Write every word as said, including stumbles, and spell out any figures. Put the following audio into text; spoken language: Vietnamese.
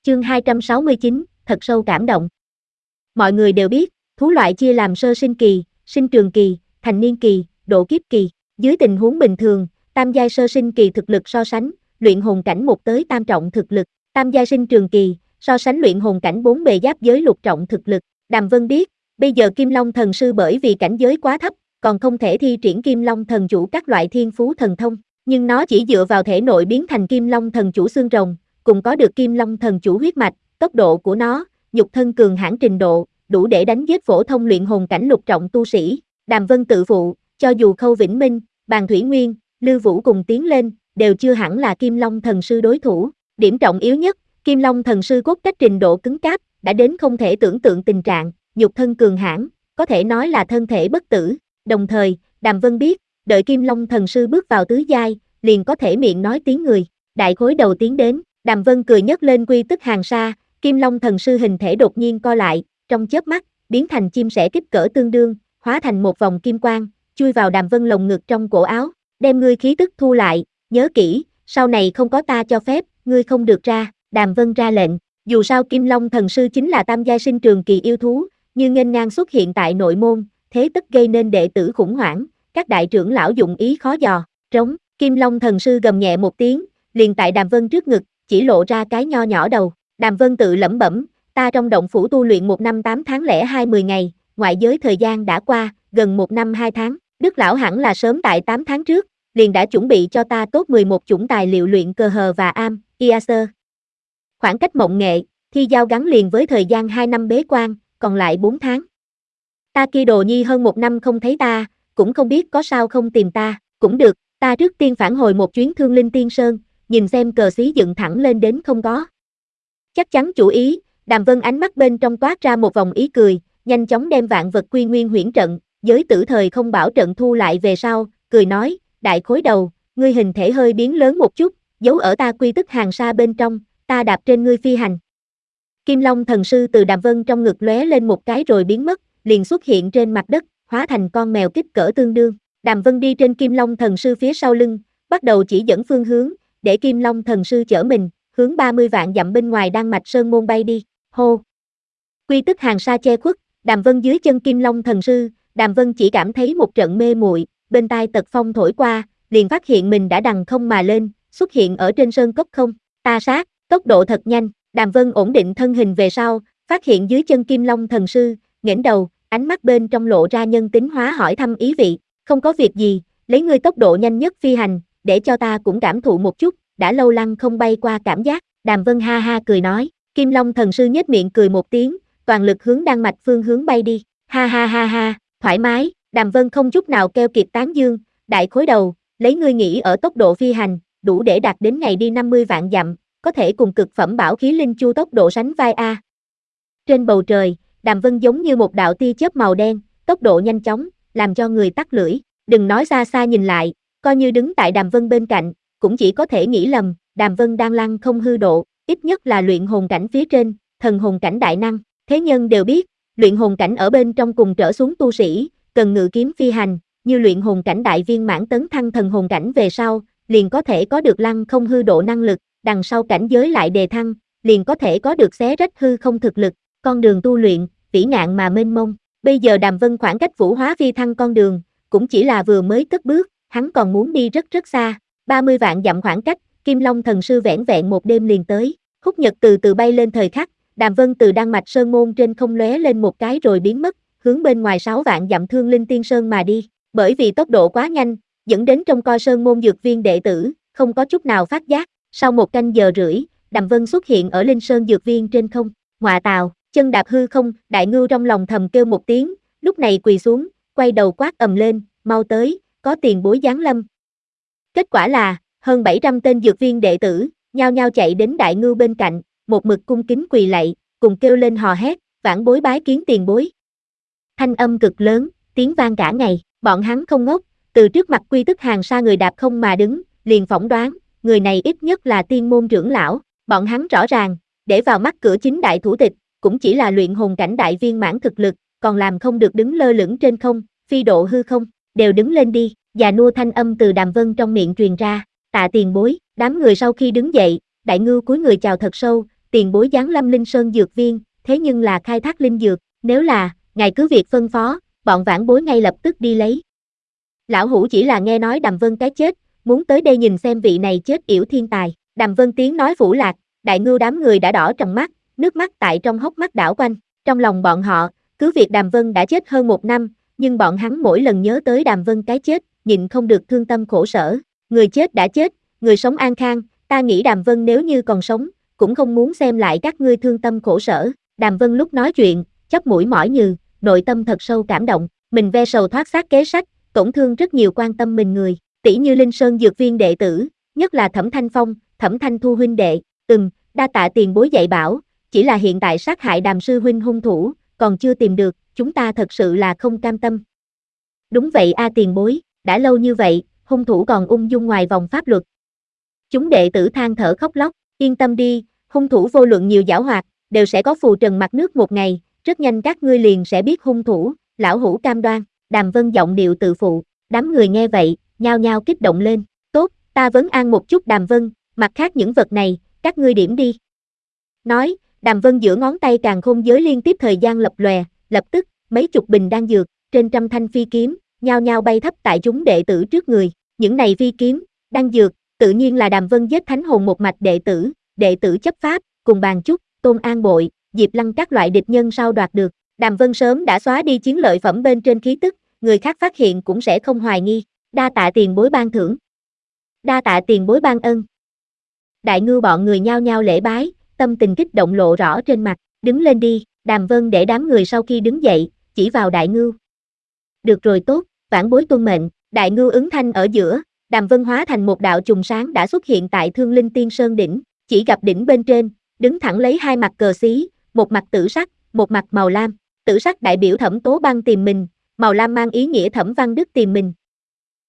Chương hai trăm sáu mươi chín, thật sâu cảm động. Mọi người đều biết, thú loại chia làm sơ sinh kỳ, sinh trường kỳ, thành niên kỳ, độ kiếp kỳ. Dưới tình huống bình thường, tam giai sơ sinh kỳ thực lực so sánh, luyện hồn cảnh một tới tam trọng thực lực, tam giai sinh trường kỳ, so sánh luyện hồn cảnh bốn bề giáp giới lục trọng thực lực. Đàm Vân biết, bây giờ Kim Long thần sư bởi vì cảnh giới quá thấp, còn không thể thi triển Kim Long thần chủ các loại thiên phú thần thông, nhưng nó chỉ dựa vào thể nội biến thành Kim Long thần chủ xương rồng, cùng có được Kim Long thần chủ huyết mạch, tốc độ của nó, nhục thân cường hãn trình độ, đủ để đánh giết phổ thông luyện hồn cảnh lục trọng tu sĩ. Đàm Vân tự phụ, cho dù Khâu Vĩnh Minh, Bàn Thủy Nguyên, Lưu Vũ cùng tiến lên, đều chưa hẳn là Kim Long thần sư đối thủ. Điểm trọng yếu nhất, Kim Long thần sư cốt cách trình độ cứng cáp, đã đến không thể tưởng tượng tình trạng, nhục thân cường hãn, có thể nói là thân thể bất tử. Đồng thời, Đàm Vân biết, đợi Kim Long thần sư bước vào tứ giai, liền có thể miệng nói tiếng người. Đại khối đầu tiến đến, Đàm Vân cười nhấc lên quy tức hàng sa, Kim Long thần sư hình thể đột nhiên co lại, trong chớp mắt, biến thành chim sẻ kích cỡ tương đương, hóa thành một vòng kim quang, chui vào Đàm Vân lồng ngực trong cổ áo, đem ngươi khí tức thu lại, nhớ kỹ, sau này không có ta cho phép, ngươi không được ra. Đàm Vân ra lệnh, dù sao Kim Long thần sư chính là tam giai sinh trường kỳ yêu thú, như nghênh ngang xuất hiện tại nội môn, thế tất gây nên đệ tử khủng hoảng, các đại trưởng lão dụng ý khó dò. Trống, Kim Long thần sư gầm nhẹ một tiếng, liền tại Đàm Vân trước ngực, chỉ lộ ra cái nho nhỏ đầu. Đàm Vân tự lẩm bẩm, ta trong động phủ tu luyện một năm tám tháng lẻ hai mươi ngày, ngoại giới thời gian đã qua, gần một năm hai tháng, Đức lão hẳn là sớm tại tám tháng trước, liền đã chuẩn bị cho ta tốt mười một chủng tài liệu luyện cơ hờ và am, Iaser. Khoảng cách mộng nghệ, thi giao gắn liền với thời gian hai năm bế quan, còn lại bốn tháng. Ta kia đồ nhi hơn một năm không thấy ta, cũng không biết có sao không tìm ta, cũng được, ta trước tiên phản hồi một chuyến Thương Linh Tiên Sơn, nhìn xem cờ xí dựng thẳng lên đến không có. Chắc chắn chủ ý, Đàm Vân ánh mắt bên trong toát ra một vòng ý cười, nhanh chóng đem vạn vật quy nguyên huyễn trận, giới tử thời không bảo trận thu lại về sau, cười nói, đại khối đầu, ngươi hình thể hơi biến lớn một chút, giấu ở ta quy tức hàng sa bên trong, ta đạp trên ngươi phi hành. Kim Long thần sư từ Đàm Vân trong ngực lóe lên một cái rồi biến mất, liền xuất hiện trên mặt đất, hóa thành con mèo kích cỡ tương đương. Đàm Vân đi trên Kim Long thần sư phía sau lưng, bắt đầu chỉ dẫn phương hướng, để Kim Long thần sư chở mình, hướng ba mươi vạn dặm bên ngoài Đan Mạch Sơn môn bay đi. Hô! Quy tức hàng sa che khuất, Đàm Vân dưới chân Kim Long thần sư, Đàm Vân chỉ cảm thấy một trận mê muội, bên tai tật phong thổi qua, liền phát hiện mình đã đằng không mà lên, xuất hiện ở trên sơn cốc không. Ta sát, tốc độ thật nhanh, Đàm Vân ổn định thân hình về sau, phát hiện dưới chân Kim Long thần sư, nghển đầu, ánh mắt bên trong lộ ra nhân tính hóa hỏi thăm ý vị, không có việc gì, lấy ngươi tốc độ nhanh nhất phi hành, để cho ta cũng cảm thụ một chút, đã lâu lăng không bay qua cảm giác. Đàm Vân ha ha cười nói, Kim Long thần sư nhếch miệng cười một tiếng, toàn lực hướng Đan Mạch phương hướng bay đi, ha ha ha ha, thoải mái. Đàm Vân không chút nào keo kiệt tán dương, đại khối đầu, lấy ngươi nghĩ ở tốc độ phi hành, đủ để đạt đến ngày đi năm mươi vạn dặm, có thể cùng cực phẩm bảo khí linh chu tốc độ sánh vai a. Trên bầu trời, Đàm Vân giống như một đạo tia chớp màu đen, tốc độ nhanh chóng, làm cho người tắc lưỡi, đừng nói xa xa nhìn lại, coi như đứng tại Đàm Vân bên cạnh, cũng chỉ có thể nghĩ lầm, Đàm Vân đang lăng không hư độ, ít nhất là luyện hồn cảnh phía trên, thần hồn cảnh đại năng, thế nhân đều biết, luyện hồn cảnh ở bên trong cùng trở xuống tu sĩ, cần ngự kiếm phi hành, như luyện hồn cảnh đại viên mãn tấn thăng thần hồn cảnh về sau, liền có thể có được lăng không hư độ năng lực, đằng sau cảnh giới lại đề thăng, liền có thể có được xé rách hư không thực lực, con đường tu luyện, vĩ ngạn mà mênh mông. Bây giờ Đàm Vân khoảng cách vũ hóa phi thăng con đường, cũng chỉ là vừa mới cất bước, hắn còn muốn đi rất rất xa, ba mươi vạn dặm khoảng cách, Kim Long thần sư vẻn vẹn một đêm liền tới. Húc nhật từ từ bay lên thời khắc, Đàm Vân từ Đan Mạch Sơn môn trên không lóe lên một cái rồi biến mất, hướng bên ngoài sáu vạn dặm Thương Linh Tiên Sơn mà đi. Bởi vì tốc độ quá nhanh, dẫn đến trong coi sơn môn dược viên đệ tử, không có chút nào phát giác. Sau một canh giờ rưỡi, Đàm Vân xuất hiện ở Linh Sơn dược viên trên không. Ngọa tào, chân đạp hư không, đại ngưu trong lòng thầm kêu một tiếng, lúc này quỳ xuống, quay đầu quát ầm lên, mau tới, có tiền bối giáng lâm. Kết quả là, hơn bảy trăm tên dược viên đệ tử, nhao nhao chạy đến đại ngưu bên cạnh, một mực cung kính quỳ lạy, cùng kêu lên hò hét, vãn bối bái kiến tiền bối. Thanh âm cực lớn, tiếng vang cả ngày, bọn hắn không ngốc, từ trước mặt quy tức hàng sa người đạp không mà đứng, liền phỏng đoán, người này ít nhất là tiên môn trưởng lão, bọn hắn rõ ràng, để vào mắt cửa chính đại thủ tịch, cũng chỉ là luyện hồn cảnh đại viên mãn thực lực, còn làm không được đứng lơ lửng trên không, phi độ hư không, đều đứng lên đi, già nua thanh âm từ Đàm Vân trong miệng truyền ra, tạ tiền bối. Đám người sau khi đứng dậy, đại ngưu cúi người chào thật sâu, tiền bối giáng lâm Linh Sơn Dược Viên, thế nhưng là khai thác linh dược, nếu là, ngài cứ việc phân phó, bọn vãn bối ngay lập tức đi lấy. Lão hủ chỉ là nghe nói Đàm Vân cái chết, muốn tới đây nhìn xem vị này chết yểu thiên tài. Đàm Vân tiếng nói phủ lạc, Đại Ngưu đám người đã đỏ tròng mắt, nước mắt tại trong hốc mắt đảo quanh. Trong lòng bọn họ, cứ việc Đàm Vân đã chết hơn một năm, nhưng bọn hắn mỗi lần nhớ tới Đàm Vân cái chết, nhịn không được thương tâm khổ sở. Người chết đã chết, người sống an khang, ta nghĩ Đàm Vân nếu như còn sống, cũng không muốn xem lại các ngươi thương tâm khổ sở. Đàm Vân lúc nói chuyện, chóp mũi mỏi nhừ, nội tâm thật sâu cảm động, mình ve sầu thoát xác kế sách, tổn thương rất nhiều quan tâm mình người, tỷ như Linh Sơn Dược Viên đệ tử, nhất là Thẩm Thanh Phong, Thẩm Thanh Thu huynh đệ, ừm, đa tạ tiền bối dạy bảo, chỉ là hiện tại sát hại Đàm sư huynh hung thủ, còn chưa tìm được, chúng ta thật sự là không cam tâm. Đúng vậy a tiền bối, đã lâu như vậy, hung thủ còn ung dung ngoài vòng pháp luật. Chúng đệ tử than thở khóc lóc, yên tâm đi, hung thủ vô luận nhiều giảo hoạt, đều sẽ có phù trần mặt nước một ngày, rất nhanh các ngươi liền sẽ biết hung thủ, lão hủ cam đoan. Đàm Vân giọng điệu tự phụ, đám người nghe vậy, nhao nhao kích động lên, tốt, ta vấn an một chút Đàm Vân, mặt khác những vật này, các ngươi điểm đi. Nói, Đàm Vân giữa ngón tay càn khôn giới liên tiếp thời gian lập lòe, lập tức, mấy chục bình đan dược, trên trăm thanh phi kiếm, nhao nhao bay thấp tại chúng đệ tử trước người, những này phi kiếm, đan dược, tự nhiên là Đàm Vân giết thánh hồn một mạch đệ tử, đệ tử chấp pháp, cùng bàn chúc, Tôn An Bội, Diệp Lăng các loại địch nhân sau đoạt được. Đàm Vân sớm đã xóa đi chiến lợi phẩm bên trên khí tức, người khác phát hiện cũng sẽ không hoài nghi, đa tạ tiền bối ban thưởng. Đa tạ tiền bối ban ân. Đại Ngưu bọn người nhao nhao lễ bái, tâm tình kích động lộ rõ trên mặt, đứng lên đi, Đàm Vân để đám người sau khi đứng dậy, chỉ vào Đại Ngưu. Được rồi tốt, vãn bối tuân mệnh, Đại Ngưu ứng thanh ở giữa, Đàm Vân hóa thành một đạo trùng sáng đã xuất hiện tại Thương Linh Tiên Sơn đỉnh, chỉ gặp đỉnh bên trên, đứng thẳng lấy hai mặt cờ xí, một mặt tử sắc, một mặt màu lam, tử sắc đại biểu Thẩm Tố Băng tìm mình, màu lam mang ý nghĩa Thẩm Văn Đức tìm mình,